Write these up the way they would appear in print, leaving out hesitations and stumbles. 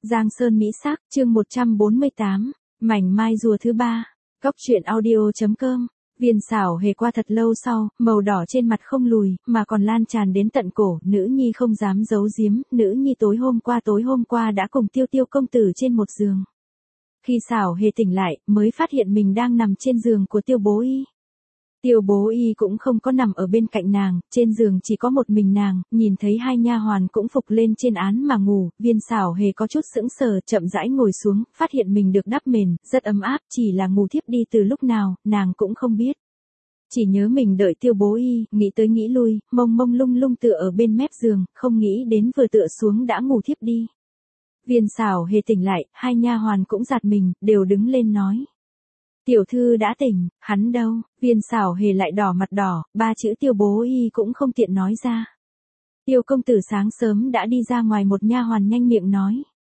Giang Sơn Mỹ Sắc, chương 148, mảnh mai rùa thứ 3. Cốc truyện audio.com. Viên xảo hề qua thật lâu sau, màu đỏ trên mặt không lùi, mà còn lan tràn đến tận cổ, nữ nhi không dám giấu giếm, nữ nhi tối hôm qua đã cùng Tiêu công tử trên một giường. Khi xảo hề tỉnh lại, mới phát hiện mình đang nằm trên giường của Tiêu bố y. Tiêu bố y cũng không có nằm ở bên cạnh nàng, trên giường chỉ có một mình nàng, nhìn thấy hai nha hoàn cũng phục lên trên án mà ngủ, viên xảo hề có chút sững sờ, chậm rãi ngồi xuống, phát hiện mình được đắp mền, rất ấm áp, chỉ là ngủ thiếp đi từ lúc nào, nàng cũng không biết. Chỉ nhớ mình đợi Tiêu bố y, nghĩ tới nghĩ lui, mông lung tựa ở bên mép giường, không nghĩ đến vừa tựa xuống đã ngủ thiếp đi. Viên xảo hề tỉnh lại, hai nha hoàn cũng giật mình, đều đứng lên nói. Tiểu thư đã tỉnh, hắn đâu? Viên xảo hề lại đỏ mặt đỏ, ba chữ Tiêu bố y cũng không tiện nói ra. Tiêu công tử sáng sớm đã đi ra ngoài, một nha hoàn nhanh miệng nói.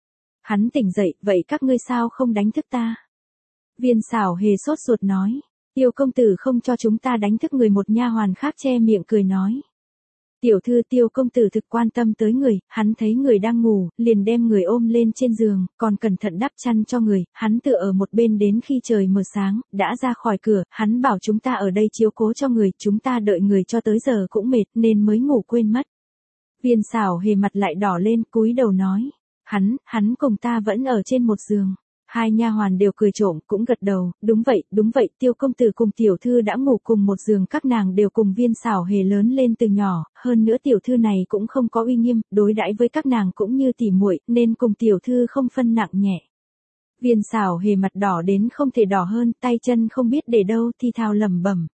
Hắn tỉnh dậy, vậy các ngươi sao không đánh thức ta? Viên xảo hề sốt ruột nói. Tiêu công tử không cho chúng ta đánh thức người, một nha hoàn khác che miệng cười nói. Tiểu thư, Tiêu công tử thực quan tâm tới người, hắn thấy người đang ngủ, liền đem người ôm lên trên giường, còn cẩn thận đắp chăn cho người, hắn tựa ở một bên đến khi trời mờ sáng, đã ra khỏi cửa, hắn bảo chúng ta ở đây chiếu cố cho người, chúng ta đợi người cho tới giờ cũng mệt nên mới ngủ quên mất. Viên xảo hề mặt lại đỏ lên, cúi đầu nói, hắn cùng ta vẫn ở trên một giường. Hai nha hoàn đều cười trộm, cũng gật đầu, đúng vậy, Tiêu công tử cùng tiểu thư đã ngủ cùng một giường, các nàng đều cùng viên xảo hề lớn lên từ nhỏ, hơn nữa tiểu thư này cũng không có uy nghiêm, đối đãi với các nàng cũng như tỉ muội, nên cùng tiểu thư không phân nặng nhẹ. Viên xảo hề mặt đỏ đến không thể đỏ hơn, tay chân không biết để đâu, thi thào lẩm bẩm.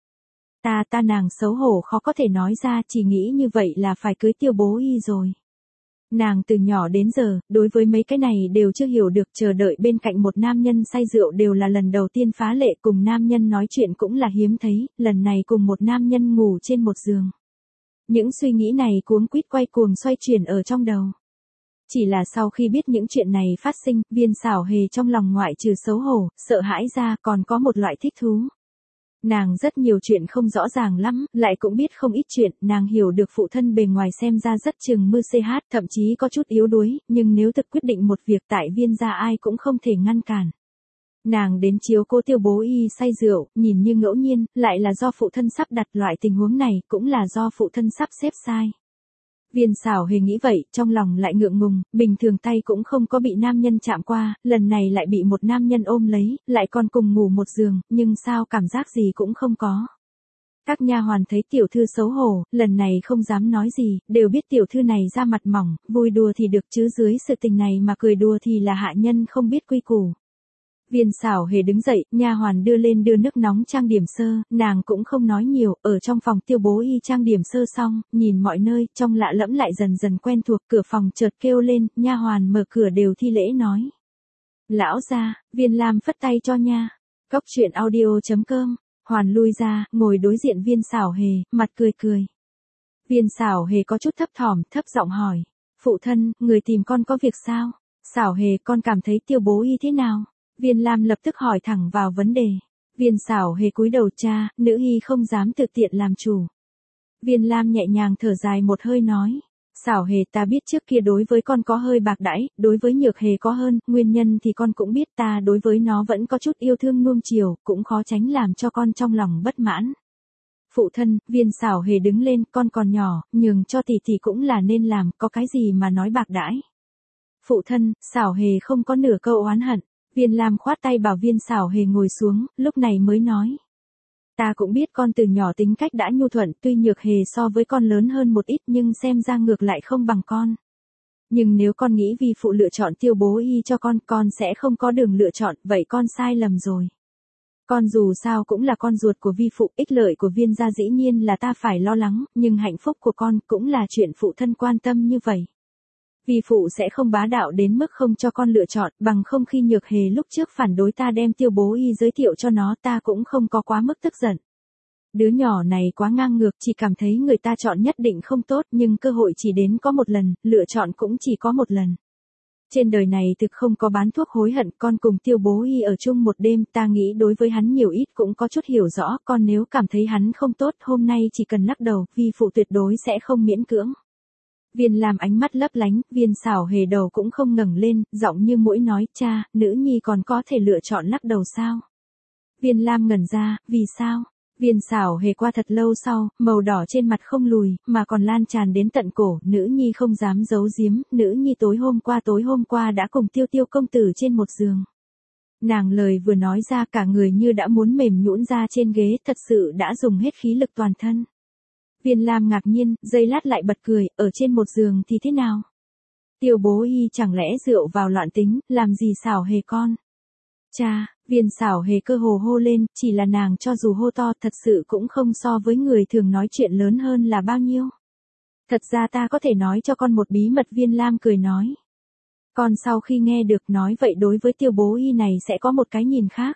Ta nàng xấu hổ khó có thể nói ra, chỉ nghĩ như vậy là phải cưới Tiêu bố y rồi. Nàng từ nhỏ đến giờ, đối với mấy cái này đều chưa hiểu được, chờ đợi bên cạnh một nam nhân say rượu đều là lần đầu tiên phá lệ, cùng nam nhân nói chuyện cũng là hiếm thấy, lần này cùng một nam nhân ngủ trên một giường. Những suy nghĩ này cuống quýt quay cuồng xoay chuyển ở trong đầu. Chỉ là sau khi biết những chuyện này phát sinh, viên xảo hề trong lòng ngoại trừ xấu hổ, sợ hãi ra còn có một loại thích thú. Nàng rất nhiều chuyện không rõ ràng lắm, lại cũng biết không ít chuyện, nàng hiểu được phụ thân bề ngoài xem ra rất chừng mưa CH, thậm chí có chút yếu đuối, nhưng nếu thực quyết định một việc tại viên gia ai cũng không thể ngăn cản. Nàng đến chiếu cố Tiêu bố y say rượu, nhìn như ngẫu nhiên, lại là do phụ thân sắp đặt, loại tình huống này, cũng là do phụ thân sắp xếp sai. Viên xảo hề nghĩ vậy, trong lòng lại ngượng ngùng, bình thường tay cũng không có bị nam nhân chạm qua, lần này lại bị một nam nhân ôm lấy, lại còn cùng ngủ một giường, nhưng sao cảm giác gì cũng không có. Các nha hoàn thấy tiểu thư xấu hổ, lần này không dám nói gì, đều biết tiểu thư này da mặt mỏng, vui đùa thì được chứ dưới sự tình này mà cười đùa thì là hạ nhân không biết quy củ. Viên xảo hề đứng dậy, nha hoàn đưa nước nóng trang điểm sơ, nàng cũng không nói nhiều, ở trong phòng Tiêu bố y trang điểm sơ xong, nhìn mọi nơi, trong lạ lẫm lại dần dần quen thuộc, cửa phòng chợt kêu lên, nha hoàn mở cửa đều thi lễ nói. Lão gia, Viên Lam phất tay cho nha. Cốc truyện audio.com, hoàn lui ra, ngồi đối diện viên xảo hề, mặt cười. Viên xảo hề có chút thấp thỏm, thấp giọng hỏi. Phụ thân, người tìm con có việc sao? Xảo hề, con cảm thấy Tiêu bố y thế nào? Viên Lam lập tức hỏi thẳng vào vấn đề. Viên xảo hề cúi đầu, cha, nữ hy không dám tự tiện làm chủ. Viên Lam nhẹ nhàng thở dài một hơi nói. Xảo hề, ta biết trước kia đối với con có hơi bạc đãi, đối với nhược hề có hơn, nguyên nhân thì con cũng biết, ta đối với nó vẫn có chút yêu thương nuông chiều, cũng khó tránh làm cho con trong lòng bất mãn. Phụ thân, viên xảo hề đứng lên, con còn nhỏ, nhường cho tỷ tỷ cũng là nên làm, có cái gì mà nói bạc đãi. Phụ thân, xảo hề không có nửa câu oán hận. Viên Lam khoát tay bảo viên xảo hề ngồi xuống, lúc này mới nói. Ta cũng biết con từ nhỏ tính cách đã nhu thuận, tuy nhược hề so với con lớn hơn một ít nhưng xem ra ngược lại không bằng con. Nhưng nếu con nghĩ vì phụ lựa chọn Tiêu bố y cho con sẽ không có đường lựa chọn, vậy con sai lầm rồi. Con dù sao cũng là con ruột của vi phụ, ích lợi của viên gia dĩ nhiên là ta phải lo lắng, nhưng hạnh phúc của con cũng là chuyện phụ thân quan tâm như vậy. Vi phụ sẽ không bá đạo đến mức không cho con lựa chọn, bằng không khi nhược hề lúc trước phản đối ta đem Tiêu bố y giới thiệu cho nó, ta cũng không có quá mức tức giận. Đứa nhỏ này quá ngang ngược, chỉ cảm thấy người ta chọn nhất định không tốt, nhưng cơ hội chỉ đến có một lần, lựa chọn cũng chỉ có một lần. Trên đời này thực không có bán thuốc hối hận, con cùng Tiêu bố y ở chung một đêm, ta nghĩ đối với hắn nhiều ít cũng có chút hiểu rõ, con nếu cảm thấy hắn không tốt, hôm nay chỉ cần lắc đầu, vi phụ tuyệt đối sẽ không miễn cưỡng. Viên Lam ánh mắt lấp lánh, Viên Xảo Hề đầu cũng không ngẩng lên, giọng như muỗi nói, cha, nữ nhi còn có thể lựa chọn lắc đầu sao? Viên Lam ngẩn ra, vì sao? Viên Xảo Hề qua thật lâu sau, màu đỏ trên mặt không lùi, mà còn lan tràn đến tận cổ, nữ nhi không dám giấu giếm, nữ nhi tối hôm qua đã cùng Tiêu Tiêu công tử trên một giường. Nàng lời vừa nói ra cả người như đã muốn mềm nhũn ra trên ghế, thật sự đã dùng hết khí lực toàn thân. Viên Lam ngạc nhiên, giây lát lại bật cười, ở trên một giường thì thế nào? Tiêu bố y chẳng lẽ rượu vào loạn tính, làm gì Xảo Hề con? Cha, Viên Xảo Hề cơ hồ hô lên, chỉ là nàng cho dù hô to thật sự cũng không so với người thường nói chuyện lớn hơn là bao nhiêu. Thật ra ta có thể nói cho con một bí mật, Viên Lam cười nói. Con sau khi nghe được nói vậy đối với tiêu bố y này sẽ có một cái nhìn khác.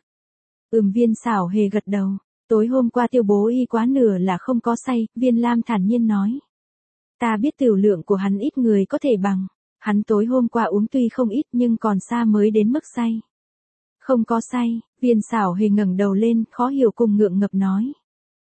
Viên Xảo Hề gật đầu. Tối hôm qua tiêu bố y quá nửa là không có say, Viên Lam thản nhiên nói. Ta biết tiểu lượng của hắn ít người có thể bằng. Hắn tối hôm qua uống tuy không ít nhưng còn xa mới đến mức say. Không có say, Viên Xảo Hề ngẩng đầu lên, khó hiểu cùng ngượng ngập nói.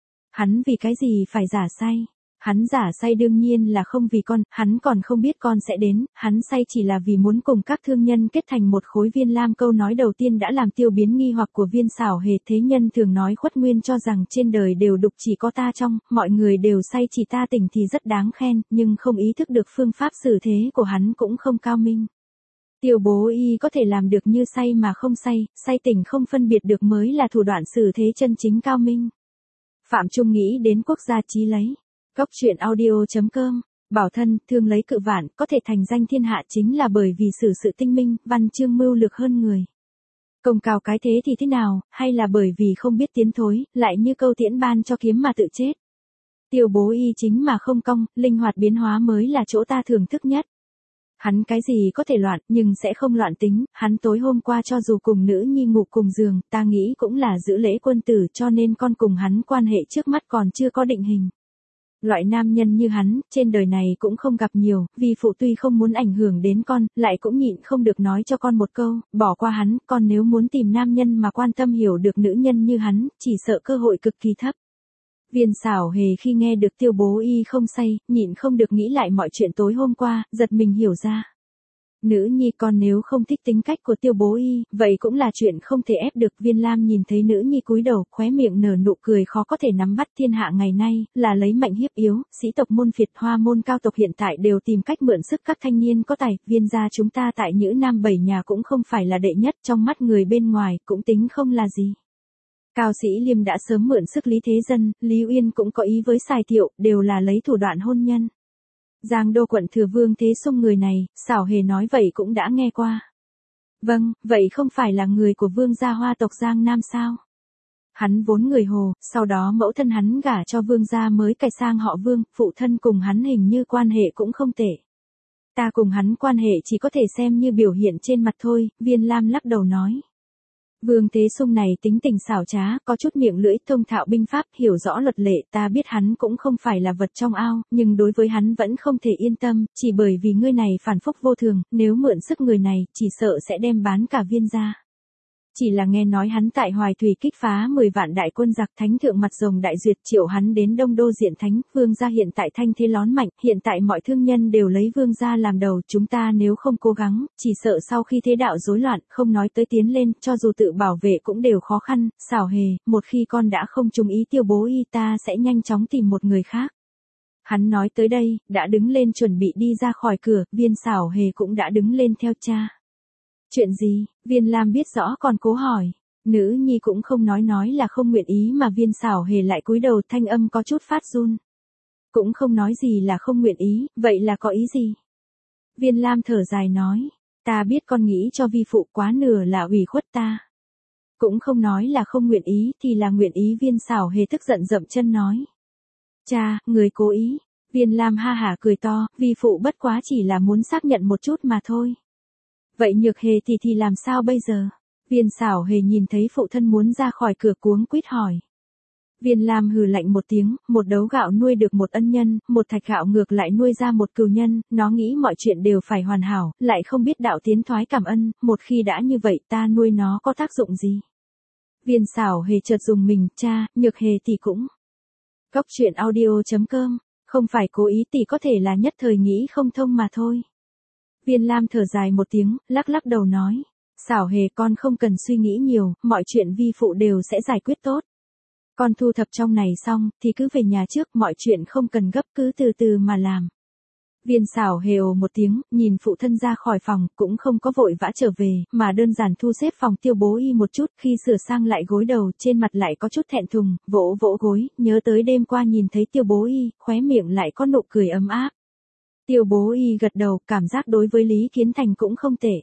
Hắn vì cái gì phải giả say? Hắn giả say đương nhiên là không vì con, hắn còn không biết con sẽ đến, hắn say chỉ là vì muốn cùng các thương nhân kết thành một khối. Viên Lam câu nói đầu tiên đã làm tiêu biến nghi hoặc của Viên Xảo Hề. Thế nhân thường nói khuất nguyên cho rằng trên đời đều đục chỉ có ta trong, mọi người đều say chỉ ta tỉnh thì rất đáng khen, nhưng không ý thức được phương pháp xử thế của hắn cũng không cao minh. Tiêu bố y có thể làm được như say mà không say, say tỉnh không phân biệt được mới là thủ đoạn xử thế chân chính cao minh. Phạm Trung nghĩ đến quốc gia chí lấy. Góc truyện audio.com, bảo thân, thương lấy cự vạn, có thể thành danh thiên hạ chính là bởi vì xử sự tinh minh, văn chương mưu lược hơn người. Công cao cái thế thì thế nào, hay là bởi vì không biết tiến thối, lại như câu tiễn ban cho kiếm mà tự chết. Tiêu bố y chính mà không cong, linh hoạt biến hóa mới là chỗ ta thưởng thức nhất. Hắn cái gì có thể loạn, nhưng sẽ không loạn tính, hắn tối hôm qua cho dù cùng nữ nhi ngủ cùng giường, ta nghĩ cũng là giữ lễ quân tử, cho nên con cùng hắn quan hệ trước mắt còn chưa có định hình. Loại nam nhân như hắn, trên đời này cũng không gặp nhiều, vì phụ tuy không muốn ảnh hưởng đến con, lại cũng nhịn không được nói cho con một câu, bỏ qua hắn, con nếu muốn tìm nam nhân mà quan tâm hiểu được nữ nhân như hắn, chỉ sợ cơ hội cực kỳ thấp. Viên Xảo Hề khi nghe được tiêu bố y không say, nhịn không được nghĩ lại mọi chuyện tối hôm qua, giật mình hiểu ra. Nữ nhi con nếu không thích tính cách của tiêu bố y, vậy cũng là chuyện không thể ép được. Viên Lam nhìn thấy nữ nhi cúi đầu, khóe miệng nở nụ cười khó có thể nắm bắt. Thiên hạ ngày nay, là lấy mạnh hiếp yếu, sĩ tộc môn phiệt hoa môn cao tộc hiện tại đều tìm cách mượn sức các thanh niên có tài. Viên gia chúng ta tại Nhữ Nam 7 nhà cũng không phải là đệ nhất, trong mắt người bên ngoài, cũng tính không là gì. Cao Sĩ Liêm đã sớm mượn sức Lý Thế Dân, Lý Uyên cũng có ý với Sài Thiệu, đều là lấy thủ đoạn hôn nhân. Giang Đô quận thừa Vương Thế Sung người này, Xảo Hề nói vậy cũng đã nghe qua. Vâng, vậy không phải là người của Vương gia Hoa tộc Giang Nam sao? Hắn vốn người Hồ, sau đó mẫu thân hắn gả cho Vương gia mới cải sang họ Vương, phụ thân cùng hắn hình như quan hệ cũng không tệ. Ta cùng hắn quan hệ chỉ có thể xem như biểu hiện trên mặt thôi, Viên Lam lắc đầu nói. Vương Thế Sung này tính tình xảo trá, có chút miệng lưỡi, thông thạo binh pháp, hiểu rõ luật lệ, ta biết hắn cũng không phải là vật trong ao, nhưng đối với hắn vẫn không thể yên tâm, chỉ bởi vì ngươi này phản phúc vô thường, nếu mượn sức người này, chỉ sợ sẽ đem bán cả Viên gia. Chỉ là nghe nói hắn tại Hoài Thủy kích phá 10 vạn đại quân giặc, thánh thượng mặt rồng đại duyệt triệu hắn đến Đông Đô diện thánh, Vương gia hiện tại thanh thế lón mạnh, hiện tại mọi thương nhân đều lấy Vương gia làm đầu, chúng ta nếu không cố gắng, chỉ sợ sau khi thế đạo rối loạn, không nói tới tiến lên, cho dù tự bảo vệ cũng đều khó khăn. Xảo Hề, một khi con đã không trúng ý tiêu bố y, ta sẽ nhanh chóng tìm một người khác. Hắn nói tới đây, đã đứng lên chuẩn bị đi ra khỏi cửa, Viên Xảo Hề cũng đã đứng lên theo cha. Chuyện gì? Viên Lam biết rõ còn cố hỏi. Nữ nhi cũng không nói là không nguyện ý mà Viên Xảo Hề lại cúi đầu, thanh âm có chút phát run. Cũng không nói gì là không nguyện ý, vậy là có ý gì? Viên Lam thở dài nói, ta biết con nghĩ cho vi phụ quá nửa là ủy khuất ta. Cũng không nói là không nguyện ý thì là nguyện ý. Viên Xảo Hề tức giận dậm chân nói. Cha, người cố ý. Viên Lam ha hả cười to, vi phụ bất quá chỉ là muốn xác nhận một chút mà thôi. Vậy Nhược Hề thì làm sao bây giờ? Viên Xảo Hề nhìn thấy phụ thân muốn ra khỏi cửa cuống quýt hỏi. Viên Lam hừ lạnh một tiếng, một đấu gạo nuôi được một ân nhân, một thạch gạo ngược lại nuôi ra một cừu nhân, nó nghĩ mọi chuyện đều phải hoàn hảo, lại không biết đạo tiến thoái cảm ân, một khi đã như vậy ta nuôi nó có tác dụng gì? Viên Xảo Hề chợt dùng mình, cha, Nhược Hề thì cũng. Góc truyện audio.com Không phải cố ý tỷ có thể là nhất thời nghĩ không thông mà thôi. Viên Lam thở dài một tiếng, lắc lắc đầu nói. Xảo Hề con không cần suy nghĩ nhiều, mọi chuyện vi phụ đều sẽ giải quyết tốt. Con thu thập trong này xong, thì cứ về nhà trước, mọi chuyện không cần gấp, cứ từ từ mà làm. Viên Xảo Hề ồ một tiếng, nhìn phụ thân ra khỏi phòng, cũng không có vội vã trở về, mà đơn giản thu xếp phòng Tiêu Bố Y một chút, khi sửa sang lại gối đầu, trên mặt lại có chút thẹn thùng, vỗ vỗ gối, nhớ tới đêm qua nhìn thấy Tiêu Bố Y, khóe miệng lại có nụ cười ấm áp. Tiêu Bố Y gật đầu, cảm giác đối với Lý Kiến Thành cũng không tệ.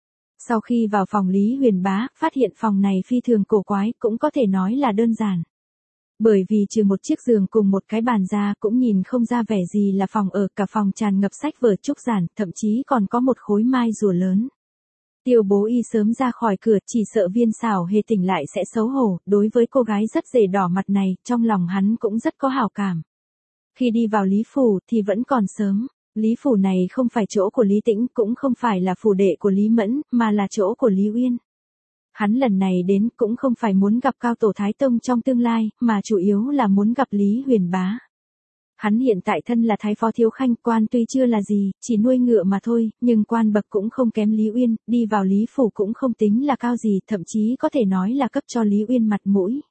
Sau khi vào phòng Lý Huyền Bá, phát hiện phòng này phi thường cổ quái, cũng có thể nói là đơn giản. Bởi vì trừ một chiếc giường cùng một cái bàn ra cũng nhìn không ra vẻ gì là phòng ở, cả phòng tràn ngập sách vở trúc giản, thậm chí còn có một khối mai rùa lớn. Tiêu Bố Y sớm ra khỏi cửa, chỉ sợ Viên Xảo Hề tỉnh lại sẽ xấu hổ, đối với cô gái rất rể đỏ mặt này, trong lòng hắn cũng rất có hảo cảm. Khi đi vào Lý Phủ thì vẫn còn sớm. Lý Phủ này không phải chỗ của Lý Tĩnh, cũng không phải là phủ đệ của Lý Mẫn, mà là chỗ của Lý Uyên. Hắn lần này đến cũng không phải muốn gặp Cao Tổ Thái Tông trong tương lai, mà chủ yếu là muốn gặp Lý Huyền Bá. Hắn hiện tại thân là Thái Phó Thiếu Khanh, quan tuy chưa là gì, chỉ nuôi ngựa mà thôi, nhưng quan bậc cũng không kém Lý Uyên, đi vào Lý Phủ cũng không tính là cao gì, thậm chí có thể nói là cấp cho Lý Uyên mặt mũi.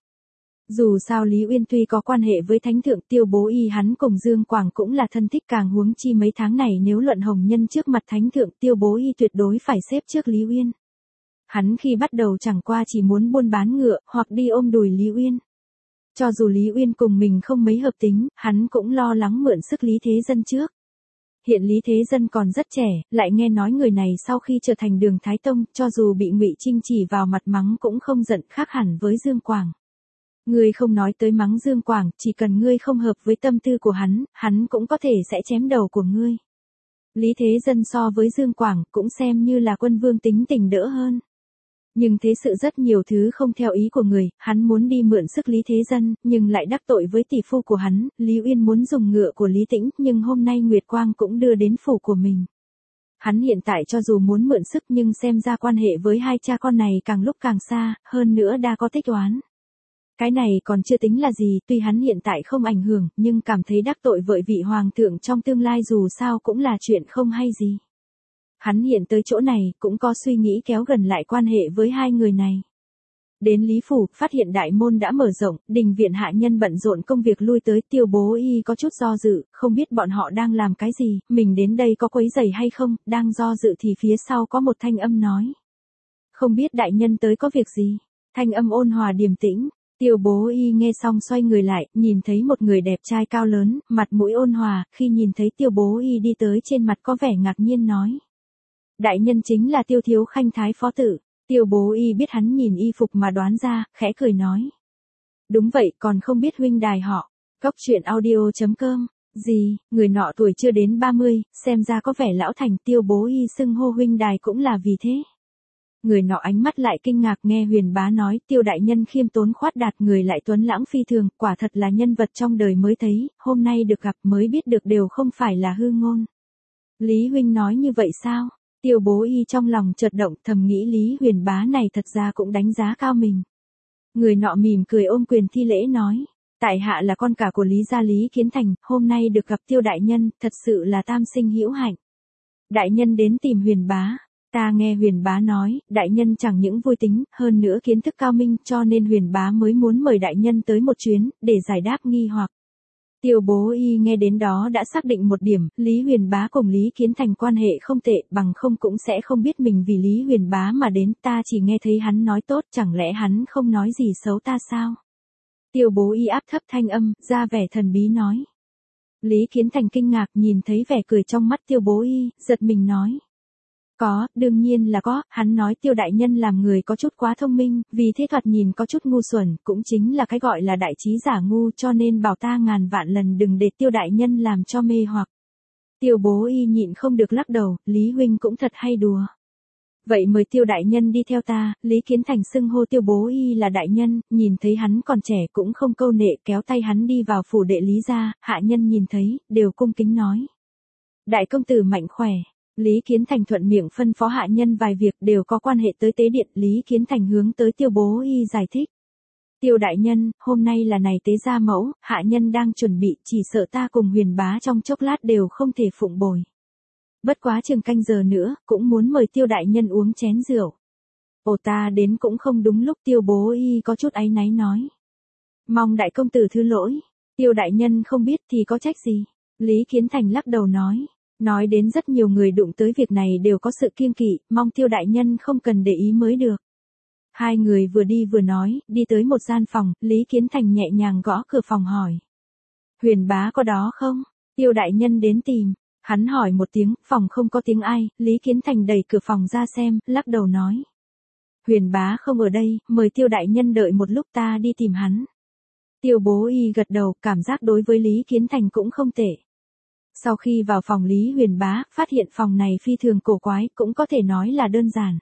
Dù sao Lý Uyên tuy có quan hệ với Thánh Thượng Tiêu Bố Y, hắn cùng Dương Quảng cũng là thân thích, càng huống chi mấy tháng này nếu luận hồng nhân trước mặt Thánh Thượng Tiêu Bố Y tuyệt đối phải xếp trước Lý Uyên. Hắn khi bắt đầu chẳng qua chỉ muốn buôn bán ngựa, hoặc đi ôm đùi Lý Uyên. Cho dù Lý Uyên cùng mình không mấy hợp tính, hắn cũng lo lắng mượn sức Lý Thế Dân trước. Hiện Lý Thế Dân còn rất trẻ, lại nghe nói người này sau khi trở thành Đường Thái Tông, cho dù bị Ngụy Trinh chỉ vào mặt mắng cũng không giận, khác hẳn với Dương Quảng. Ngươi không nói tới mắng Dương Quảng, chỉ cần ngươi không hợp với tâm tư của hắn cũng có thể sẽ chém đầu của ngươi. Lý Thế Dân so với Dương Quảng cũng xem như là quân vương tính tình đỡ hơn. Nhưng thế sự rất nhiều thứ không theo ý của người, hắn muốn đi mượn sức Lý Thế Dân, nhưng lại đắc tội với tỷ phu của hắn, Lý Uyên muốn dùng ngựa của Lý Tĩnh, nhưng hôm nay Nguyệt Quang cũng đưa đến phủ của mình. Hắn hiện tại cho dù muốn mượn sức nhưng xem ra quan hệ với hai cha con này càng lúc càng xa, hơn nữa đã có tích oán. Cái này còn chưa tính là gì, tuy hắn hiện tại không ảnh hưởng, nhưng cảm thấy đắc tội với vị hoàng thượng trong tương lai dù sao cũng là chuyện không hay gì. Hắn hiện tới chỗ này, cũng có suy nghĩ kéo gần lại quan hệ với hai người này. Đến Lý Phủ, phát hiện đại môn đã mở rộng, đình viện hạ nhân bận rộn công việc lui tới, Tiêu Bố Y có chút do dự, không biết bọn họ đang làm cái gì, mình đến đây có quấy rầy hay không, đang do dự thì phía sau có một thanh âm nói. Không biết đại nhân tới có việc gì, thanh âm ôn hòa điềm tĩnh. Tiêu Bố Y nghe xong xoay người lại, nhìn thấy một người đẹp trai cao lớn, mặt mũi ôn hòa, khi nhìn thấy Tiêu Bố Y đi tới trên mặt có vẻ ngạc nhiên nói. Đại nhân chính là Tiêu Thiếu Khanh Thái Phó Tử. Tiêu Bố Y biết hắn nhìn y phục mà đoán ra, khẽ cười nói. Đúng vậy, còn không biết huynh đài họ. Cóc truyện audio.com. Gì, người nọ tuổi chưa đến 30, xem ra có vẻ lão thành. Tiêu Bố Y xưng hô huynh đài cũng là vì thế. Người nọ ánh mắt lại kinh ngạc nghe Huyền Bá nói, Tiêu đại nhân khiêm tốn khoát đạt, người lại tuấn lãng phi thường, quả thật là nhân vật trong đời mới thấy, hôm nay được gặp mới biết được đều không phải là hư ngôn. Lý huynh nói như vậy sao? Tiêu Bố Y trong lòng chợt động, thầm nghĩ Lý Huyền Bá này thật ra cũng đánh giá cao mình. Người nọ mỉm cười ôm quyền thi lễ nói, tại hạ là con cả của Lý gia Lý Kiến Thành, hôm nay được gặp Tiêu đại nhân, thật sự là tam sinh hữu hạnh. Đại nhân đến tìm Huyền Bá. Ta nghe Huyền Bá nói, đại nhân chẳng những vui tính, hơn nữa kiến thức cao minh, cho nên Huyền Bá mới muốn mời đại nhân tới một chuyến, để giải đáp nghi hoặc. Tiêu Bố Y nghe đến đó đã xác định một điểm, Lý Huyền Bá cùng Lý Kiến Thành quan hệ không tệ, bằng không cũng sẽ không biết mình vì Lý Huyền Bá mà đến, ta chỉ nghe thấy hắn nói tốt, chẳng lẽ hắn không nói gì xấu ta sao? Tiêu Bố Y áp thấp thanh âm, ra vẻ thần bí nói. Lý Kiến Thành kinh ngạc nhìn thấy vẻ cười trong mắt Tiêu Bố Y, giật mình nói. Có, đương nhiên là có, hắn nói Tiêu đại nhân làm người có chút quá thông minh, vì thế thoạt nhìn có chút ngu xuẩn, cũng chính là cái gọi là đại trí giả ngu, cho nên bảo ta ngàn vạn lần đừng để Tiêu đại nhân làm cho mê hoặc. Tiêu Bố Y nhịn không được lắc đầu, Lý huynh cũng thật hay đùa. Vậy mời Tiêu đại nhân đi theo ta. Lý Kiến Thành xưng hô Tiêu Bố Y là đại nhân, nhìn thấy hắn còn trẻ cũng không câu nệ, kéo tay hắn đi vào phủ đệ Lý gia, hạ nhân nhìn thấy, đều cung kính nói. Đại công tử mạnh khỏe. Lý Kiến Thành thuận miệng phân phó hạ nhân vài việc đều có quan hệ tới tế điện, Lý Kiến Thành hướng tới Tiêu Bố Y giải thích. Tiêu đại nhân, hôm nay là này tế gia mẫu, hạ nhân đang chuẩn bị, chỉ sợ ta cùng Huyền bá trong chốc lát đều không thể phụng bồi. Bất quá chừng canh giờ nữa, cũng muốn mời Tiêu đại nhân uống chén rượu. Ồ, ta đến cũng không đúng lúc, Tiêu bố y có chút áy náy nói. Mong đại công tử thứ lỗi, Tiêu đại nhân không biết thì có trách gì. Lý Kiến Thành lắc đầu nói đến rất nhiều người đụng tới việc này đều có sự kiêng kỵ, mong Tiêu đại nhân không cần để ý mới được. Hai người vừa đi vừa nói, đi tới một gian phòng, Lý Kiến Thành nhẹ nhàng gõ cửa phòng hỏi. Huyền bá có đó không? Tiêu đại nhân đến tìm. Hắn hỏi một tiếng, phòng không có tiếng ai, Lý Kiến Thành đẩy cửa phòng ra xem, lắc đầu nói. Huyền bá không ở đây, mời Tiêu đại nhân đợi một lúc ta đi tìm hắn. Tiêu bố y gật đầu, cảm giác đối với Lý Kiến Thành cũng không tệ. Sau khi vào phòng Lý Huyền bá, phát hiện phòng này phi thường cổ quái, cũng có thể nói là đơn giản.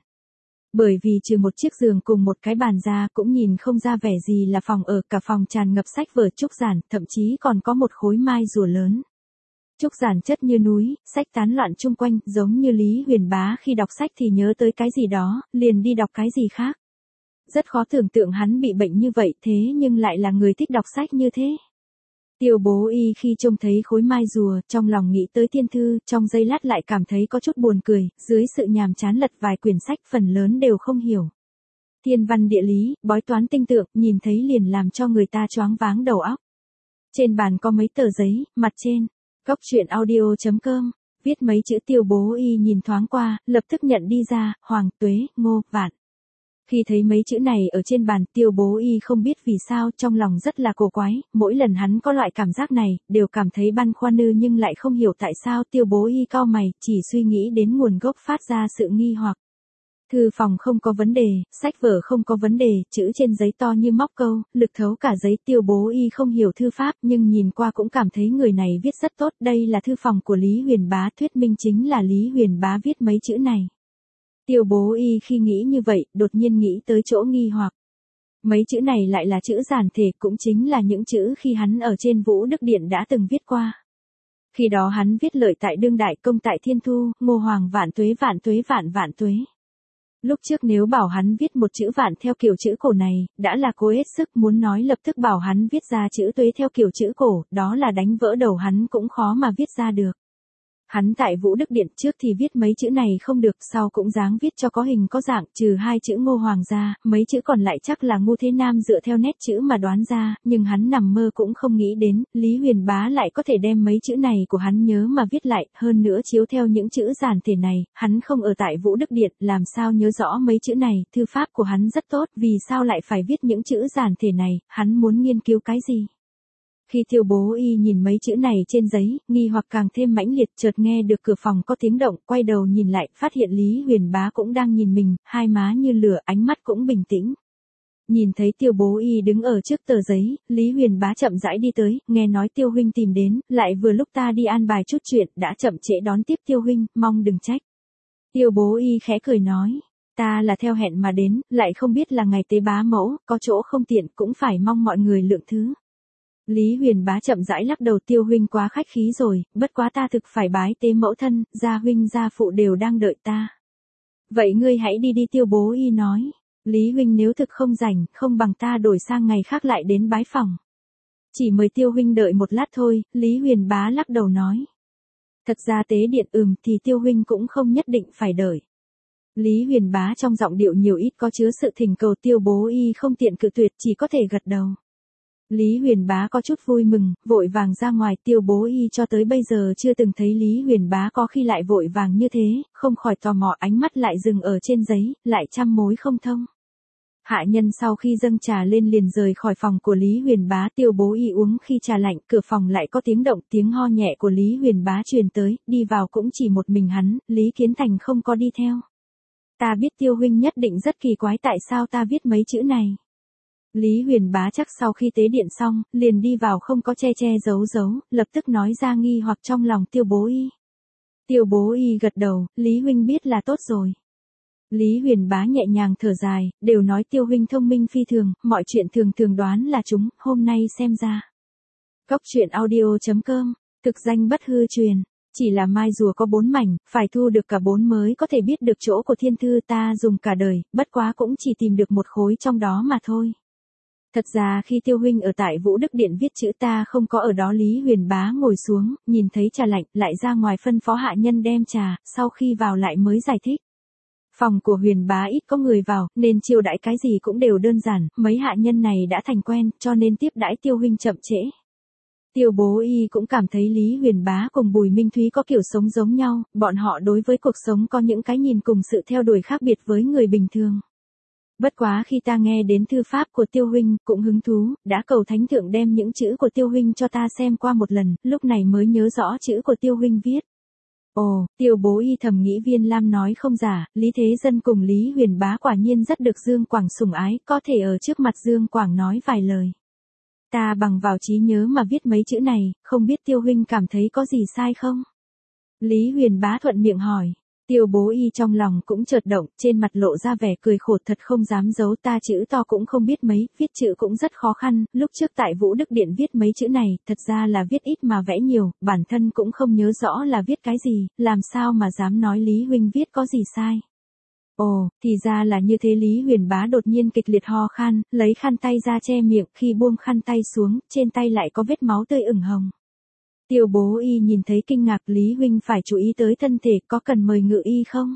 Bởi vì trừ một chiếc giường cùng một cái bàn ra cũng nhìn không ra vẻ gì là phòng ở, cả phòng tràn ngập sách vở trúc giản, thậm chí còn có một khối mai rùa lớn. Trúc giản chất như núi, sách tán loạn chung quanh, giống như Lý Huyền bá khi đọc sách thì nhớ tới cái gì đó, liền đi đọc cái gì khác. Rất khó tưởng tượng hắn bị bệnh như vậy thế nhưng lại là người thích đọc sách như thế. Tiêu bố y khi trông thấy khối mai rùa, trong lòng nghĩ tới tiên thư, trong giây lát lại cảm thấy có chút buồn cười, dưới sự nhàm chán lật vài quyển sách phần lớn đều không hiểu. Thiên văn địa lý, bói toán tinh tượng, nhìn thấy liền làm cho người ta choáng váng đầu óc. Trên bàn có mấy tờ giấy, mặt trên, Góc truyện audio.com, viết mấy chữ Tiêu bố y nhìn thoáng qua, lập tức nhận đi ra, Hoàng, Tuế, Ngô, Vạn. Khi thấy mấy chữ này ở trên bàn, Tiêu bố y không biết vì sao trong lòng rất là cổ quái, mỗi lần hắn có loại cảm giác này, đều cảm thấy băn khoăn nhưng lại không hiểu tại sao Tiêu bố y cau mày, chỉ suy nghĩ đến nguồn gốc phát ra sự nghi hoặc. Thư phòng không có vấn đề, sách vở không có vấn đề, chữ trên giấy to như móc câu, lực thấu cả giấy. Tiêu bố y không hiểu thư pháp nhưng nhìn qua cũng cảm thấy người này viết rất tốt, đây là thư phòng của Lý Huyền bá, thuyết minh chính là Lý Huyền bá viết mấy chữ này. Tiêu bố y khi nghĩ như vậy, đột nhiên nghĩ tới chỗ nghi hoặc. Mấy chữ này lại là chữ giản thể, cũng chính là những chữ khi hắn ở trên Vũ Đức Điện đã từng viết qua. Khi đó hắn viết lợi tại đương đại, công tại thiên thu, Ngô Hoàng vạn tuế vạn tuế vạn vạn tuế. Lúc trước nếu bảo hắn viết một chữ vạn theo kiểu chữ cổ này, đã là cố hết sức, muốn nói lập tức bảo hắn viết ra chữ tuế theo kiểu chữ cổ, đó là đánh vỡ đầu hắn cũng khó mà viết ra được. Hắn tại Vũ Đức Điện trước thì viết mấy chữ này không được, sau cũng dáng viết cho có hình có dạng, trừ hai chữ Ngô Hoàng ra, mấy chữ còn lại chắc là Ngô Thế Nam dựa theo nét chữ mà đoán ra, nhưng hắn nằm mơ cũng không nghĩ đến, Lý Huyền bá lại có thể đem mấy chữ này của hắn nhớ mà viết lại, hơn nữa chiếu theo những chữ giản thể này, hắn không ở tại Vũ Đức Điện, làm sao nhớ rõ mấy chữ này, thư pháp của hắn rất tốt, vì sao lại phải viết những chữ giản thể này, hắn muốn nghiên cứu cái gì? Khi Tiêu bố y nhìn mấy chữ này trên giấy, nghi hoặc càng thêm mãnh liệt, chợt nghe được cửa phòng có tiếng động, quay đầu nhìn lại, phát hiện Lý Huyền bá cũng đang nhìn mình, hai má như lửa, ánh mắt cũng bình tĩnh. Nhìn thấy Tiêu bố y đứng ở trước tờ giấy, Lý Huyền bá chậm rãi đi tới, nghe nói Tiêu huynh tìm đến, lại vừa lúc ta đi an bài chút chuyện, đã chậm trễ đón tiếp Tiêu huynh, mong đừng trách. Tiêu bố y khẽ cười nói, ta là theo hẹn mà đến, lại không biết là ngày tế bá mẫu, có chỗ không tiện, cũng phải mong mọi người lượng thứ. Lý Huyền bá chậm rãi lắc đầu, Tiêu huynh quá khách khí rồi, bất quá ta thực phải bái tế mẫu thân, gia huynh gia phụ đều đang đợi ta. Vậy ngươi hãy đi đi, Tiêu bố y nói. Lý huynh nếu thực không rảnh, không bằng ta đổi sang ngày khác lại đến bái phòng. Chỉ mời Tiêu huynh đợi một lát thôi, Lý Huyền bá lắc đầu nói. Thật ra tế điện thì Tiêu huynh cũng không nhất định phải đợi. Lý Huyền bá trong giọng điệu nhiều ít có chứa sự thỉnh cầu, Tiêu bố y không tiện cự tuyệt, chỉ có thể gật đầu. Lý Huyền bá có chút vui mừng, vội vàng ra ngoài. Tiêu bố y cho tới bây giờ chưa từng thấy Lý Huyền bá có khi lại vội vàng như thế, không khỏi tò mò, ánh mắt lại dừng ở trên giấy, lại trăm mối không thông. Hạ nhân sau khi dâng trà lên liền rời khỏi phòng của Lý Huyền bá. Tiêu bố y uống khi trà lạnh, cửa phòng lại có tiếng động, tiếng ho nhẹ của Lý Huyền bá truyền tới, đi vào cũng chỉ một mình hắn, Lý Kiến Thành không có đi theo. Ta biết Tiêu huynh nhất định rất kỳ quái tại sao ta viết mấy chữ này. Lý Huyền bá chắc sau khi tế điện xong, liền đi vào không có che che giấu giấu, lập tức nói ra nghi hoặc trong lòng Tiêu bố y. Tiêu bố y gật đầu, Lý huynh biết là tốt rồi. Lý Huyền bá nhẹ nhàng thở dài, đều nói Tiêu huynh thông minh phi thường, mọi chuyện thường thường đoán là chúng, hôm nay xem ra. Góc truyện audio.com, thực danh bất hư truyền, chỉ là mai rùa có 4 mảnh, phải thu được cả 4 mới có thể biết được chỗ của thiên thư, ta dùng cả đời, bất quá cũng chỉ tìm được một khối trong đó mà thôi. Thật ra khi Tiêu huynh ở tại Vũ Đức Điện viết chữ ta không có ở đó. Lý Huyền Bá ngồi xuống, nhìn thấy trà lạnh, lại ra ngoài phân phó hạ nhân đem trà, sau khi vào lại mới giải thích. Phòng của Huyền Bá ít có người vào, nên chiêu đãi cái gì cũng đều đơn giản, mấy hạ nhân này đã thành quen, cho nên tiếp đãi Tiêu huynh chậm trễ. Tiêu Bố Y cũng cảm thấy Lý Huyền Bá cùng Bùi Minh Thúy có kiểu sống giống nhau, bọn họ đối với cuộc sống có những cái nhìn cùng sự theo đuổi khác biệt với người bình thường. Bất quá khi ta nghe đến thư pháp của Tiêu huynh, cũng hứng thú, đã cầu thánh thượng đem những chữ của Tiêu huynh cho ta xem qua một lần, lúc này mới nhớ rõ chữ của Tiêu huynh viết. Ồ, Tiêu Bố Y thầm nghĩ Viên Lam nói không giả, Lý Thế Dân cùng Lý Huyền Bá quả nhiên rất được Dương Quảng sủng ái, có thể ở trước mặt Dương Quảng nói vài lời. Ta bằng vào trí nhớ mà viết mấy chữ này, không biết Tiêu huynh cảm thấy có gì sai không? Lý Huyền Bá thuận miệng hỏi. Tiêu Bố Y trong lòng cũng chợt động, trên mặt lộ ra vẻ cười khổ, thật không dám giấu, ta chữ to cũng không biết mấy, viết chữ cũng rất khó khăn, lúc trước tại Vũ Đức Điện viết mấy chữ này, thật ra là viết ít mà vẽ nhiều, bản thân cũng không nhớ rõ là viết cái gì, làm sao mà dám nói Lý huynh viết có gì sai. Ồ, thì ra là như thế. Lý Huyền Bá đột nhiên kịch liệt ho khan, lấy khăn tay ra che miệng, khi buông khăn tay xuống, trên tay lại có vết máu tươi ửng hồng. Tiêu Bố Y nhìn thấy kinh ngạc, Lý huynh phải chú ý tới thân thể, có cần mời ngự y không?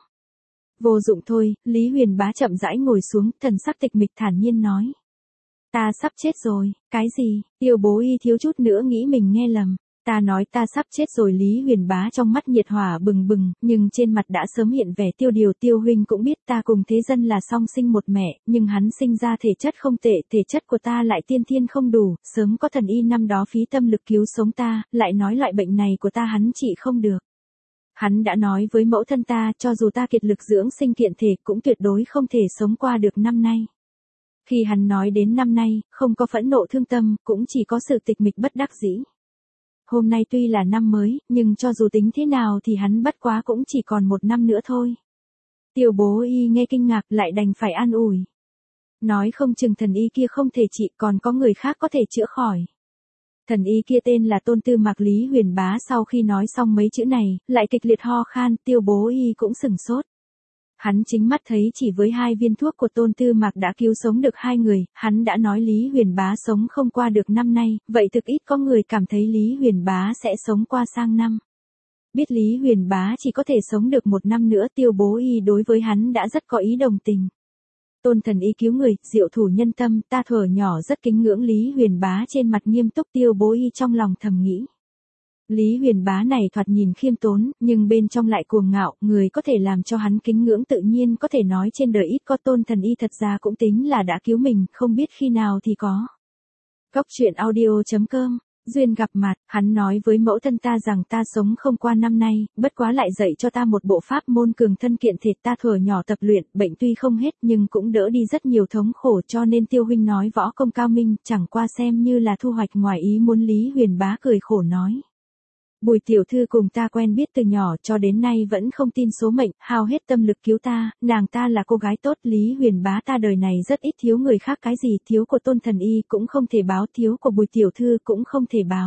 Vô dụng thôi, Lý Huyền Bá chậm rãi ngồi xuống, thần sắc tịch mịch thản nhiên nói. Ta sắp chết rồi. Cái gì? Tiêu Bố Y thiếu chút nữa nghĩ mình nghe lầm. Ta nói ta sắp chết rồi. Lý Huyền Bá trong mắt nhiệt hỏa bừng bừng, nhưng trên mặt đã sớm hiện vẻ tiêu điều. Tiêu huynh cũng biết ta cùng Thế Dân là song sinh một mẹ, nhưng hắn sinh ra thể chất không tệ, thể chất của ta lại tiên thiên không đủ, sớm có thần y năm đó phí tâm lực cứu sống ta, lại nói loại bệnh này của ta hắn trị không được. Hắn đã nói với mẫu thân ta, cho dù ta kiệt lực dưỡng sinh kiện thể cũng tuyệt đối không thể sống qua được năm nay. Khi hắn nói đến năm nay, không có phẫn nộ thương tâm, cũng chỉ có sự tịch mịch bất đắc dĩ. Hôm nay tuy là năm mới, nhưng cho dù tính thế nào thì hắn bất quá cũng chỉ còn một năm nữa thôi. Tiêu Bố Y nghe kinh ngạc, lại đành phải an ủi. Nói không chừng thần y kia không thể trị, còn có người khác có thể chữa khỏi. Thần y kia tên là Tôn Tư Mạc. Lý Huyền Bá sau khi nói xong mấy chữ này, lại kịch liệt ho khan, Tiêu Bố Y cũng sửng sốt. Hắn chính mắt thấy chỉ với 2 viên thuốc của Tôn Tư Mạc đã cứu sống được 2 người, hắn đã nói Lý Huyền Bá sống không qua được năm nay, vậy thực ít có người cảm thấy Lý Huyền Bá sẽ sống qua sang năm. Biết Lý Huyền Bá chỉ có thể sống được 1 năm nữa, Tiêu Bố Y đối với hắn đã rất có ý đồng tình. Tôn thần y cứu người, diệu thủ nhân tâm, ta thuở nhỏ rất kính ngưỡng Lý Huyền Bá. Trên mặt nghiêm túc, Tiêu Bố Y trong lòng thầm nghĩ. Lý Huyền Bá này thoạt nhìn khiêm tốn, nhưng bên trong lại cuồng ngạo, người có thể làm cho hắn kính ngưỡng tự nhiên có thể nói trên đời ít có. Tôn thần y thật ra cũng tính là đã cứu mình, không biết khi nào thì có. Cốc truyện audio.com, duyên gặp mặt, hắn nói với mẫu thân ta rằng ta sống không qua năm nay, bất quá lại dạy cho ta một bộ pháp môn cường thân kiện thể. Ta thuở nhỏ tập luyện, bệnh tuy không hết nhưng cũng đỡ đi rất nhiều thống khổ, cho nên Tiêu huynh nói võ công cao minh, chẳng qua xem như là thu hoạch ngoài ý muốn. Lý Huyền Bá cười khổ nói. Bùi tiểu thư cùng ta quen biết từ nhỏ cho đến nay vẫn không tin số mệnh, hao hết tâm lực cứu ta, nàng ta là cô gái tốt. Lý Huyền Bá ta đời này rất ít thiếu người khác cái gì, thiếu của Tôn thần y cũng không thể báo, thiếu của Bùi tiểu thư cũng không thể báo.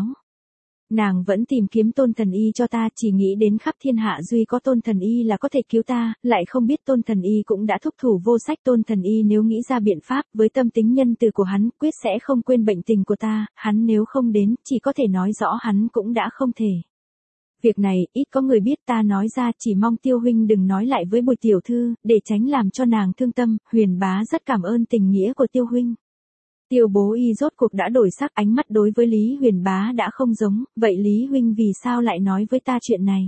Nàng vẫn tìm kiếm Tôn thần y cho ta, chỉ nghĩ đến khắp thiên hạ duy có Tôn thần y là có thể cứu ta, lại không biết Tôn thần y cũng đã thúc thủ vô sách. Tôn thần y nếu nghĩ ra biện pháp, với tâm tính nhân từ của hắn, quyết sẽ không quên bệnh tình của ta, hắn nếu không đến, chỉ có thể nói rõ hắn cũng đã không thể. Việc này, ít có người biết, ta nói ra, chỉ mong Tiêu huynh đừng nói lại với Bùi tiểu thư, để tránh làm cho nàng thương tâm. Huyền Bá rất cảm ơn tình nghĩa của Tiêu huynh. Tiêu Bố Y rốt cuộc đã đổi sắc, ánh mắt đối với Lý Huyền Bá đã không giống, vậy Lý huynh vì sao lại nói với ta chuyện này?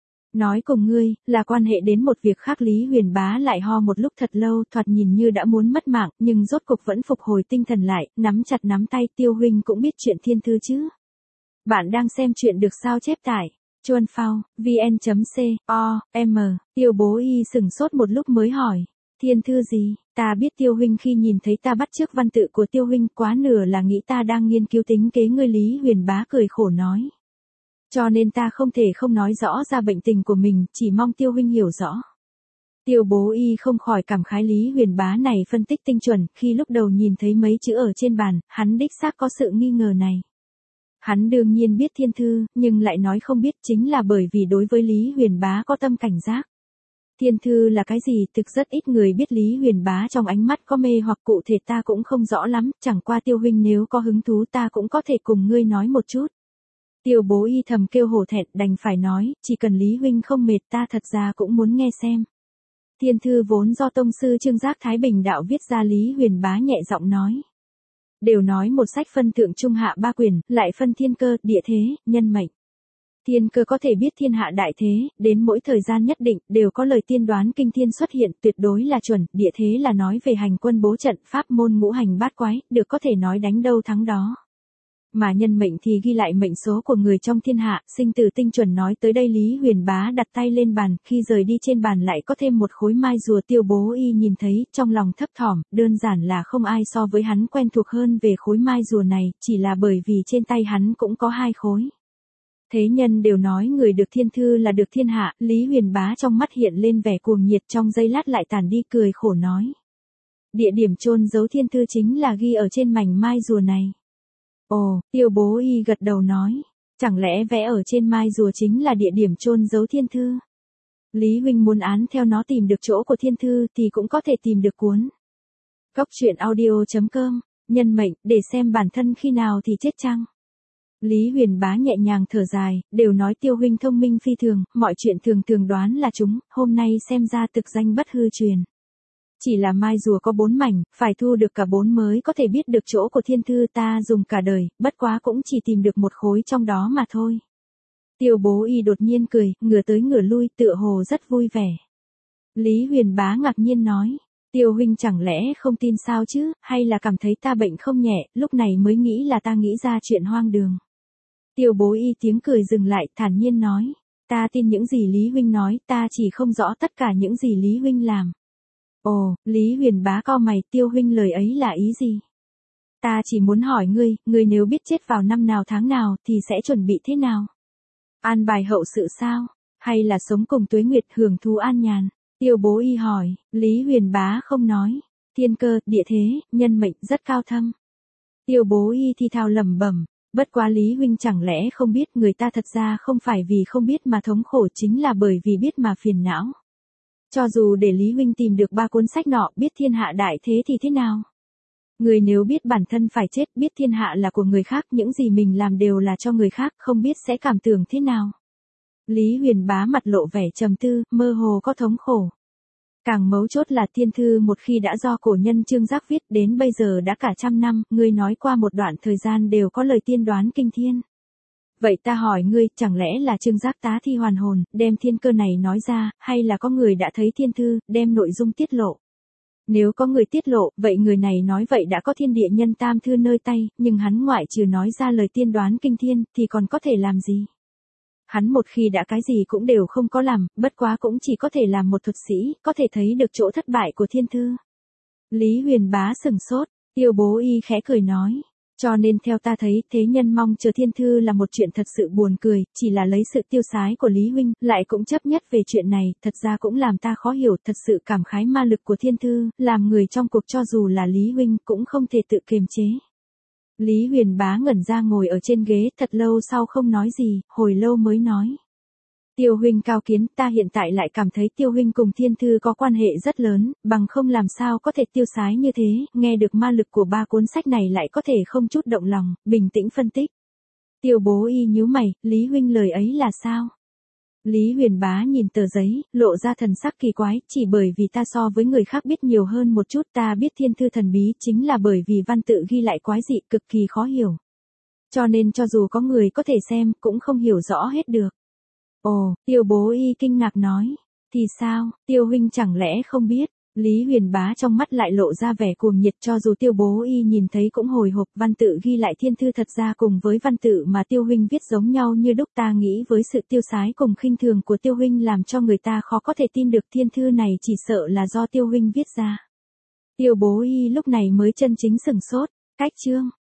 Nói cùng ngươi, là quan hệ đến một việc khác. Lý Huyền Bá lại ho một lúc thật lâu, thoạt nhìn như đã muốn mất mạng, nhưng rốt cuộc vẫn phục hồi tinh thần lại, nắm chặt nắm tay. Tiêu huynh cũng biết chuyện thiên thư chứ? Bạn đang xem chuyện được sao chép tải Chuan Phao, vn.com. Tiêu Bố Y sửng sốt một lúc mới hỏi. Thiên thư gì? Ta biết Tiêu huynh khi nhìn thấy ta bắt chước văn tự của Tiêu huynh, quá nửa là nghĩ ta đang nghiên cứu tính kế ngươi. Lý Huyền Bá cười khổ nói. Cho nên ta không thể không nói rõ ra bệnh tình của mình, chỉ mong Tiêu huynh hiểu rõ. Tiêu Bố Y không khỏi cảm khái Lý Huyền Bá này phân tích tinh chuẩn, khi lúc đầu nhìn thấy mấy chữ ở trên bàn, hắn đích xác có sự nghi ngờ này. Hắn đương nhiên biết thiên thư, nhưng lại nói không biết, chính là bởi vì đối với Lý Huyền Bá có tâm cảnh giác. Thiên thư là cái gì thực rất ít người biết. Lý Huyền Bá trong ánh mắt có mê hoặc cụ thể ta cũng không rõ lắm, chẳng qua Tiêu huynh nếu có hứng thú ta cũng có thể cùng ngươi nói một chút. Tiêu Bố Y thầm kêu hổ thẹn đành phải nói, chỉ cần Lý huynh không mệt ta thật ra cũng muốn nghe xem. Thiên thư vốn do tông sư Trương Giác Thái Bình đạo viết ra. Lý Huyền Bá nhẹ giọng nói. Đều nói một sách phân thượng trung hạ ba quyền, lại phân thiên cơ, địa thế, nhân mệnh. Thiên cơ có thể biết thiên hạ đại thế, đến mỗi thời gian nhất định, đều có lời tiên đoán kinh thiên xuất hiện, tuyệt đối là chuẩn, địa thế là nói về hành quân bố trận, pháp môn ngũ hành bát quái, được có thể nói đánh đâu thắng đó. Mà nhân mệnh thì ghi lại mệnh số của người trong thiên hạ, sinh tử tinh chuẩn. Nói tới đây Lý Huyền Bá đặt tay lên bàn, khi rời đi trên bàn lại có thêm một khối mai rùa. Tiêu Bố Y nhìn thấy, trong lòng thấp thỏm, đơn giản là không ai so với hắn quen thuộc hơn về khối mai rùa này, chỉ là bởi vì trên tay hắn cũng có 2 khối. Thế nhân đều nói người được thiên thư là được thiên hạ, Lý Huyền Bá trong mắt hiện lên vẻ cuồng nhiệt, trong giây lát lại tàn đi, cười khổ nói. Địa điểm chôn giấu thiên thư chính là ghi ở trên mảnh mai rùa này. Ồ, Tiêu Bố Y gật đầu nói, chẳng lẽ vẽ ở trên mai rùa chính là địa điểm chôn giấu thiên thư? Lý huynh muốn án theo nó tìm được chỗ của thiên thư thì cũng có thể tìm được cuốn. Cốc truyện audio.com, nhân mệnh, để xem bản thân khi nào thì chết chăng? Lý Huyền Bá nhẹ nhàng thở dài, đều nói Tiêu huynh thông minh phi thường, mọi chuyện thường thường đoán là chúng, hôm nay xem ra thực danh bất hư truyền. Chỉ là mai rùa có 4 mảnh, phải thu được cả 4 mới có thể biết được chỗ của thiên thư, ta dùng cả đời, bất quá cũng chỉ tìm được một khối trong đó mà thôi. Tiêu Bố Y đột nhiên cười, ngửa tới ngửa lui, tựa hồ rất vui vẻ. Lý Huyền Bá ngạc nhiên nói, Tiêu huynh chẳng lẽ không tin sao chứ, hay là cảm thấy ta bệnh không nhẹ, lúc này mới nghĩ là ta nghĩ ra chuyện hoang đường. Tiêu Bố Y tiếng cười dừng lại, thản nhiên nói, ta tin những gì Lý huynh nói, ta chỉ không rõ tất cả những gì Lý huynh làm. Ồ, Lý Huyền Bá cau mày, Tiêu huynh lời ấy là ý gì? Ta chỉ muốn hỏi ngươi nếu biết chết vào năm nào tháng nào thì sẽ chuẩn bị thế nào? An bài hậu sự sao? Hay là sống cùng tuế nguyệt hưởng thú an nhàn? Tiêu Bố Y hỏi, Lý Huyền Bá không nói. Thiên cơ, địa thế, nhân mệnh rất cao thâm. Tiêu Bố Y thi thào lẩm bẩm, bất quá Lý huynh chẳng lẽ không biết người ta thật ra không phải vì không biết mà thống khổ, chính là bởi vì biết mà phiền não. Cho dù để Lý huynh tìm được 3 cuốn sách nọ, biết thiên hạ đại thế thì thế nào? Người nếu biết bản thân phải chết, biết thiên hạ là của người khác, những gì mình làm đều là cho người khác, không biết sẽ cảm tưởng thế nào? Lý Huyền Bá mặt lộ vẻ trầm tư, mơ hồ có thống khổ. Càng mấu chốt là thiên thư một khi đã do cổ nhân Trương Giác viết đến bây giờ đã cả 100 năm, ngươi nói qua một đoạn thời gian đều có lời tiên đoán kinh thiên. Vậy ta hỏi ngươi, chẳng lẽ là Trương Giác tá thi hoàn hồn, đem thiên cơ này nói ra, hay là có người đã thấy thiên thư, đem nội dung tiết lộ? Nếu có người tiết lộ, vậy người này nói vậy đã có thiên địa nhân tam thư nơi tay, nhưng hắn ngoại trừ nói ra lời tiên đoán kinh thiên, thì còn có thể làm gì? Hắn một khi đã cái gì cũng đều không có làm, bất quá cũng chỉ có thể làm một thuật sĩ, có thể thấy được chỗ thất bại của thiên thư. Lý Huyền Bá sừng sốt, Tiêu Bố Y khẽ cười nói. Cho nên theo ta thấy, thế nhân mong chờ thiên thư là một chuyện thật sự buồn cười, chỉ là lấy sự tiêu sái của Lý huynh, lại cũng chấp nhất về chuyện này, thật ra cũng làm ta khó hiểu, thật sự cảm khái ma lực của thiên thư, làm người trong cuộc cho dù là Lý huynh cũng không thể tự kiềm chế. Lý Huyền Bá ngẩn ra ngồi ở trên ghế thật lâu sau không nói gì, hồi lâu mới nói. Tiêu huynh cao kiến, ta hiện tại lại cảm thấy Tiêu huynh cùng thiên thư có quan hệ rất lớn, bằng không làm sao có thể tiêu sái như thế, nghe được ma lực của 3 cuốn sách này lại có thể không chút động lòng, bình tĩnh phân tích. Tiêu Bố Y nhíu mày, Lý huynh lời ấy là sao? Lý Huyền Bá nhìn tờ giấy, lộ ra thần sắc kỳ quái, chỉ bởi vì ta so với người khác biết nhiều hơn một chút, ta biết thiên thư thần bí chính là bởi vì văn tự ghi lại quái dị cực kỳ khó hiểu. Cho nên cho dù có người có thể xem, cũng không hiểu rõ hết được. Ồ, Tiêu Bố Y kinh ngạc nói. Thì sao, Tiêu huynh chẳng lẽ không biết? Lý Huyền Bá trong mắt lại lộ ra vẻ cuồng nhiệt, cho dù Tiêu Bố Y nhìn thấy cũng hồi hộp, văn tự ghi lại thiên thư thật ra cùng với văn tự mà Tiêu huynh viết giống nhau như đúc, ta nghĩ với sự tiêu sái cùng khinh thường của Tiêu huynh làm cho người ta khó có thể tin được thiên thư này chỉ sợ là do Tiêu huynh viết ra. Tiêu Bố Y lúc này mới chân chính sửng sốt, cách chương